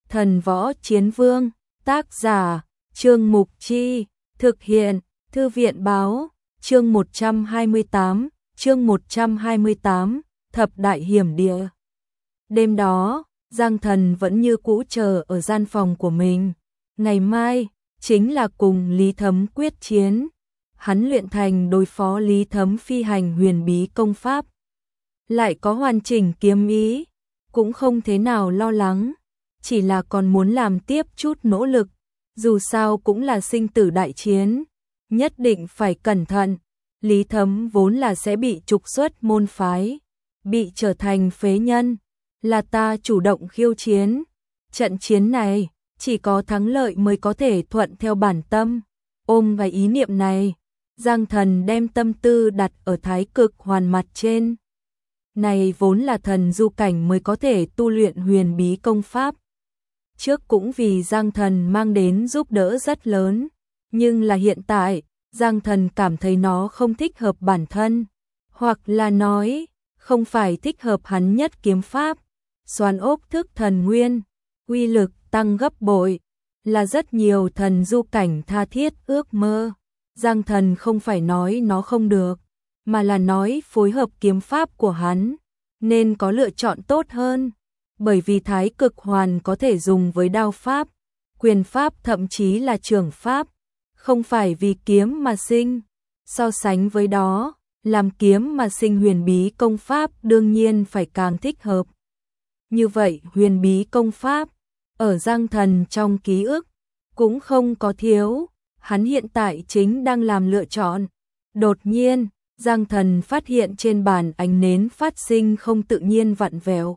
Thần Võ Chiến Vương, tác giả, Trương Mục Chi, thực hiện, Thư viện Báo, chương 128, Thập Đại Hiểm Địa. Đêm đó, Giang Thần vẫn như cũ chờ ở gian phòng của mình. Ngày mai, chính là cùng Lý Thấm quyết chiến. Hắn luyện thành đối phó Lý Thấm phi hành huyền bí công pháp. Lại có hoàn chỉnh kiếm ý, cũng không thế nào lo lắng. Chỉ là còn muốn làm tiếp chút nỗ lực. Dù sao cũng là sinh tử đại chiến. Nhất định phải cẩn thận. Lý Thấm vốn là sẽ bị trục xuất môn phái. Bị trở thành phế nhân. Là ta chủ động khiêu chiến. Trận chiến này, chỉ có thắng lợi mới có thể thuận theo bản tâm. Ôm vào ý niệm này, Giang Thần đem tâm tư đặt ở thái cực hoàn mặt trên. Này vốn là thần du cảnh mới có thể tu luyện huyền bí công pháp. Trước cũng vì Giang Thần mang đến giúp đỡ rất lớn. Nhưng là hiện tại, Giang Thần cảm thấy nó không thích hợp bản thân. Hoặc là nói, không phải thích hợp hắn nhất kiếm pháp. Xoàn ốc thức thần nguyên, uy lực tăng gấp bội, là rất nhiều thần du cảnh tha thiết ước mơ. Giang Thần không phải nói nó không được, mà là nói phối hợp kiếm pháp của hắn, nên có lựa chọn tốt hơn. Bởi vì thái cực hoàn có thể dùng với đao pháp, quyền pháp thậm chí là trường pháp, không phải vì kiếm mà sinh. So sánh với đó, làm kiếm mà sinh huyền bí công pháp đương nhiên phải càng thích hợp. Như vậy huyền bí công pháp, ở Giang Thần trong ký ức, cũng không có thiếu. Hắn hiện tại chính đang làm lựa chọn. Đột nhiên, Giang Thần phát hiện trên bàn ánh nến phát sinh không tự nhiên vặn vẹo.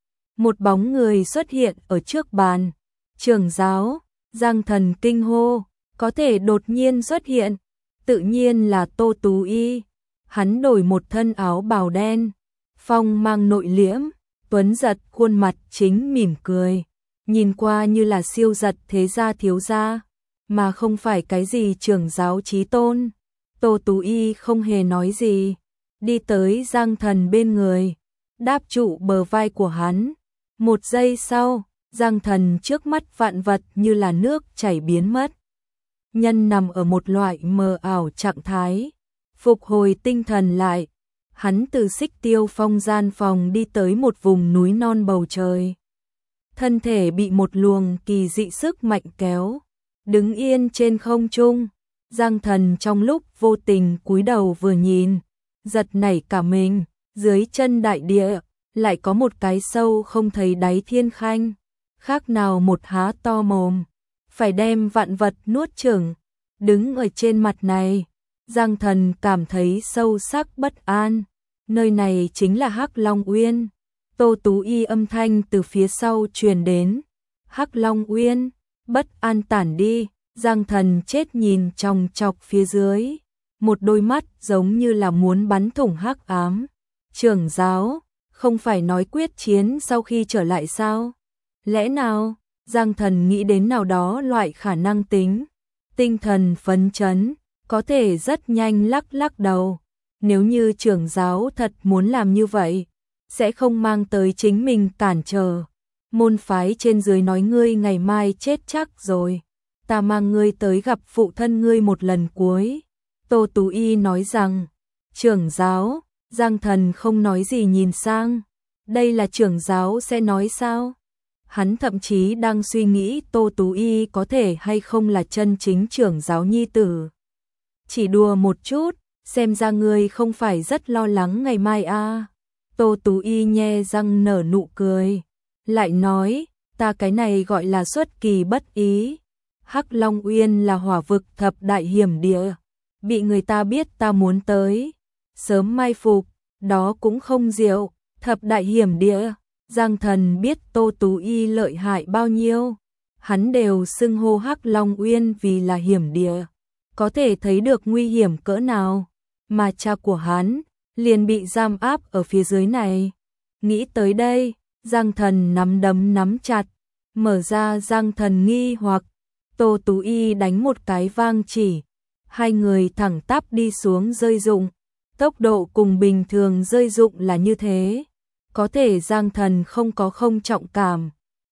Một bóng người xuất hiện ở trước bàn. Trưởng giáo, Giang Thần kinh hô, có thể đột nhiên xuất hiện, tự nhiên là Tô Tú Y. Hắn đổi một thân áo bào đen, phong mang nội liễm, tuấn giật khuôn mặt chính mỉm cười, nhìn qua như là siêu giật thế gia thiếu gia, mà không phải cái gì trưởng giáo chí tôn. Tô Tú Y không hề nói gì, đi tới Giang Thần bên người, đáp trụ bờ vai của hắn. Một giây sau, Giang Thần trước mắt vạn vật như là nước chảy biến mất. Nhân nằm ở một loại mờ ảo trạng thái, phục hồi tinh thần lại. Hắn từ Xích Tiêu Phong gian phòng đi tới một vùng núi non bầu trời. Thân thể bị một luồng kỳ dị sức mạnh kéo, đứng yên trên không trung. Giang Thần trong lúc vô tình cúi đầu vừa nhìn, giật nảy cả mình, dưới chân đại địa lại có một cái sâu không thấy đáy thiên khanh, khác nào một há to mồm, phải đem vạn vật nuốt chửng. Đứng ở trên mặt này, Giang Thần cảm thấy sâu sắc bất an. Nơi này chính là Hắc Long Uyên. Tô Tú Y âm thanh từ phía sau truyền đến. Hắc Long Uyên, bất an tản đi. Giang Thần chết nhìn chòng chọc phía dưới, một đôi mắt giống như là muốn bắn thủng hắc ám. Trưởng giáo, không phải nói quyết chiến sau khi trở lại sao? Lẽ nào? Giang Thần nghĩ đến nào đó loại khả năng tính. Tinh thần phấn chấn, có thể rất nhanh lắc lắc đầu. Nếu như trưởng giáo thật muốn làm như vậy, sẽ không mang tới chính mình cản trở. Môn phái trên dưới nói ngươi ngày mai chết chắc rồi. Ta mang ngươi tới gặp phụ thân ngươi một lần cuối. Tô Tú Y nói rằng, trưởng giáo. Giang Thần không nói gì nhìn sang. Đây là trưởng giáo sẽ nói sao? Hắn thậm chí đang suy nghĩ Tô Tú Y có thể hay không là chân chính trưởng giáo nhi tử. Chỉ đùa một chút, xem ra ngươi không phải rất lo lắng ngày mai à. Tô Tú Y nhe răng nở nụ cười, lại nói, ta cái này gọi là xuất kỳ bất ý. Hắc Long Uyên là hỏa vực thập đại hiểm địa, bị người ta biết ta muốn tới, sớm mai phục, đó cũng không diệu. Thập đại hiểm địa, Giang Thần biết Tô Tú Y lợi hại bao nhiêu, hắn đều xưng hô Hắc Long Uyên vì là hiểm địa, có thể thấy được nguy hiểm cỡ nào, mà cha của hắn liền bị giam áp ở phía dưới này. Nghĩ tới đây, Giang Thần nắm đấm nắm chặt, mở ra Giang Thần nghi hoặc. Tô Tú Y đánh một cái vang chỉ, hai người thẳng tắp đi xuống rơi dụng, tốc độ cùng bình thường rơi dụng là như thế. Có thể Giang Thần không có không trọng cảm,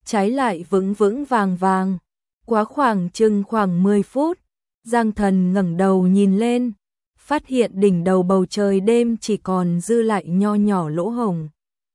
trái lại vững vững vàng vàng. Quá khoảng 10 phút, Giang Thần ngẩng đầu nhìn lên, phát hiện đỉnh đầu bầu trời đêm chỉ còn dư lại nho nhỏ lỗ hổng.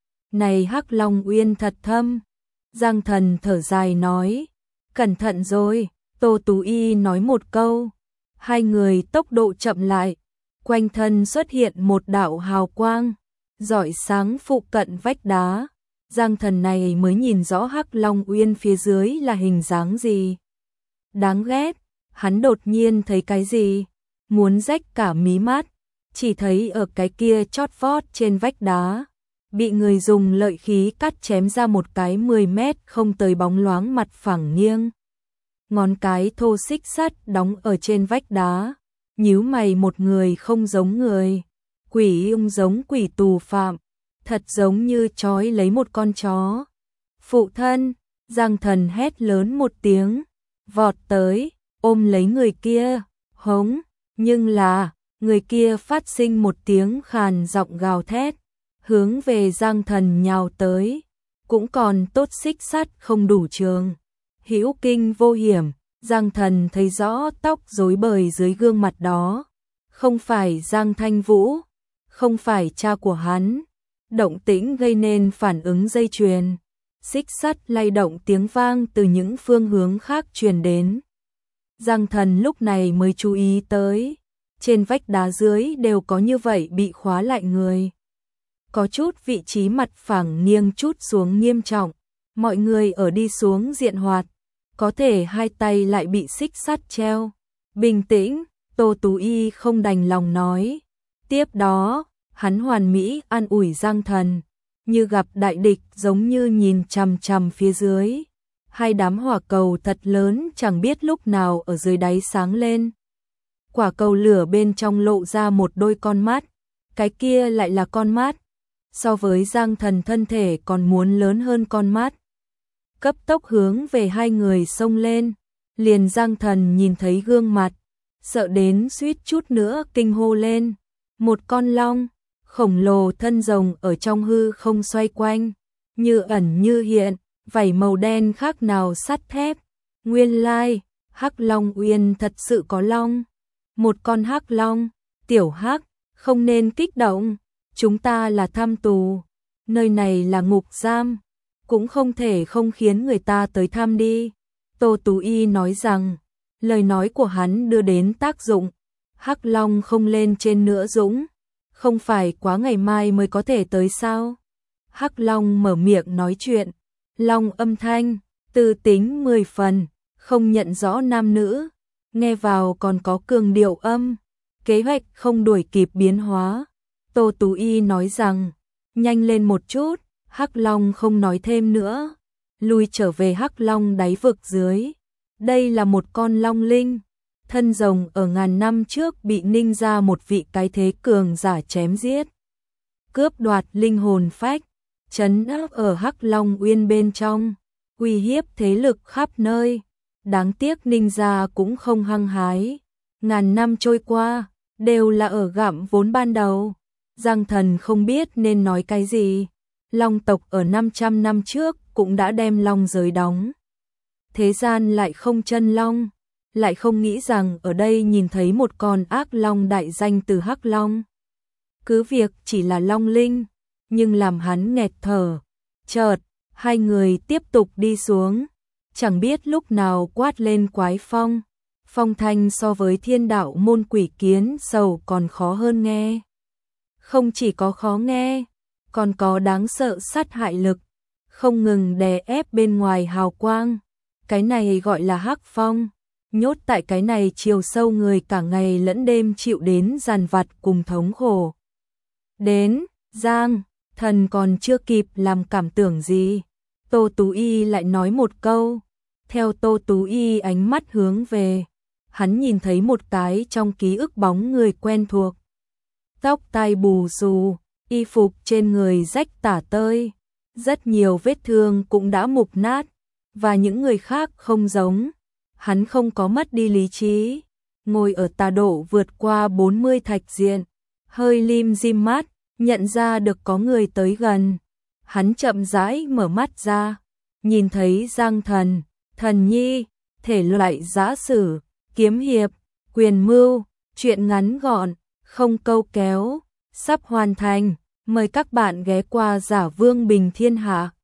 Này Hắc Long Uyên thật thâm. Giang Thần thở dài nói, cẩn thận rồi. Tô Tú Y nói một câu, hai người tốc độ chậm lại, quanh thân xuất hiện một đạo hào quang, rọi sáng phụ cận vách đá. Giang Thần này mới nhìn rõ Hắc Long Uyên phía dưới là hình dáng gì. Đáng ghét, hắn đột nhiên thấy cái gì, muốn rách cả mí mắt, chỉ thấy ở cái kia chót vót trên vách đá, bị người dùng lợi khí cắt chém ra một cái 10 mét không tới bóng loáng mặt phẳng nghiêng. Ngón cái thô xích sắt đóng ở trên vách đá, nhíu mày một người không giống người, quỷ ung giống quỷ tù phạm, thật giống như trói lấy một con chó. Phụ thân, Giang Thần hét lớn một tiếng, vọt tới, ôm lấy người kia, hống, nhưng là, người kia phát sinh một tiếng khàn giọng gào thét, hướng về Giang Thần nhào tới, cũng còn tốt xích sắt không đủ trường. Hữu kinh vô hiểm, Giang Thần thấy rõ tóc rối bời dưới gương mặt đó, không phải Giang Thanh Vũ, không phải cha của hắn. Động tĩnh gây nên phản ứng dây chuyền, xích sắt lay động tiếng vang từ những phương hướng khác truyền đến. Giang Thần lúc này mới chú ý tới, trên vách đá dưới đều có như vậy bị khóa lại người. Có chút vị trí mặt phẳng nghiêng chút xuống nghiêm trọng, mọi người ở đi xuống diện hoạt, có thể hai tay lại bị xích sắt treo. Bình tĩnh, Tô Tú Y không đành lòng nói. Tiếp đó, hắn hoàn mỹ an ủi Giang Thần, như gặp đại địch giống như nhìn chằm chằm phía dưới. Hai đám hỏa cầu thật lớn chẳng biết lúc nào ở dưới đáy sáng lên. Quả cầu lửa bên trong lộ ra một đôi con mắt, cái kia lại là con mắt. So với Giang Thần thân thể còn muốn lớn hơn con mắt. Cấp tốc hướng về hai người xông lên, liền Giang Thần nhìn thấy gương mặt, sợ đến suýt chút nữa kinh hô lên. Một con long, khổng lồ thân rồng ở trong hư không xoay quanh, như ẩn như hiện, vảy màu đen khác nào sắt thép. Nguyên lai, Hắc Long Uyên thật sự có long. Một con hắc long, tiểu hắc, không nên kích động, chúng ta là tham tù, nơi này là ngục giam, cũng không thể không khiến người ta tới thăm đi. Tô Tú Y nói rằng, lời nói của hắn đưa đến tác dụng, hắc long không lên trên nữa dũng, không phải quá ngày mai mới có thể tới sao? Hắc long mở miệng nói chuyện, long âm thanh, tư tính 10 phần, không nhận rõ nam nữ, nghe vào còn có cường điệu âm, kế hoạch không đuổi kịp biến hóa. Tô Tú Y nói rằng, nhanh lên một chút, Hắc Long không nói thêm nữa, lui trở về Hắc Long đáy vực dưới. Đây là một con long linh, thân rồng ở ngàn năm trước bị ninh ra một vị cái thế cường giả chém giết, cướp đoạt linh hồn phách, trấn áp ở Hắc Long Uyên bên trong, uy hiếp thế lực khắp nơi. Đáng tiếc ninh gia cũng không hăng hái, ngàn năm trôi qua, đều là ở gặm vốn ban đầu. Giang Thần không biết nên nói cái gì, long tộc ở 500 năm trước cũng đã đem long giới đóng. Thế gian lại không chân long, lại không nghĩ rằng ở đây nhìn thấy một con ác long đại danh từ Hắc Long. Cứ việc chỉ là long linh, nhưng làm hắn nghẹt thở. Chợt, hai người tiếp tục đi xuống, chẳng biết lúc nào quát lên quái phong. Phong thanh so với thiên đạo môn quỷ kiến sầu còn khó hơn nghe. Không chỉ có khó nghe, còn có đáng sợ sát hại lực, không ngừng đè ép bên ngoài hào quang. Cái này gọi là hắc phong, nhốt tại cái này chiều sâu người cả ngày lẫn đêm chịu đến dằn vặt cùng thống khổ. Đến, Giang, Thần còn chưa kịp làm cảm tưởng gì, Tô Tú Y lại nói một câu. Theo Tô Tú Y ánh mắt hướng về, hắn nhìn thấy một cái trong ký ức bóng người quen thuộc. Tóc tai bù xù, y phục trên người rách tả tơi, rất nhiều vết thương cũng đã mục nát, và những người khác không giống. Hắn không có mất đi lý trí, ngồi ở tà độ vượt qua 40 thạch diện, hơi lim dim mắt, nhận ra được có người tới gần. Hắn chậm rãi mở mắt ra, nhìn thấy Giang Thần, Thần Nhi, thể loại giã sử, kiếm hiệp, quyền mưu, truyện ngắn gọn, không câu kéo, sắp hoàn thành. Mời các bạn ghé qua Giả Vương Bình Thiên Hạ.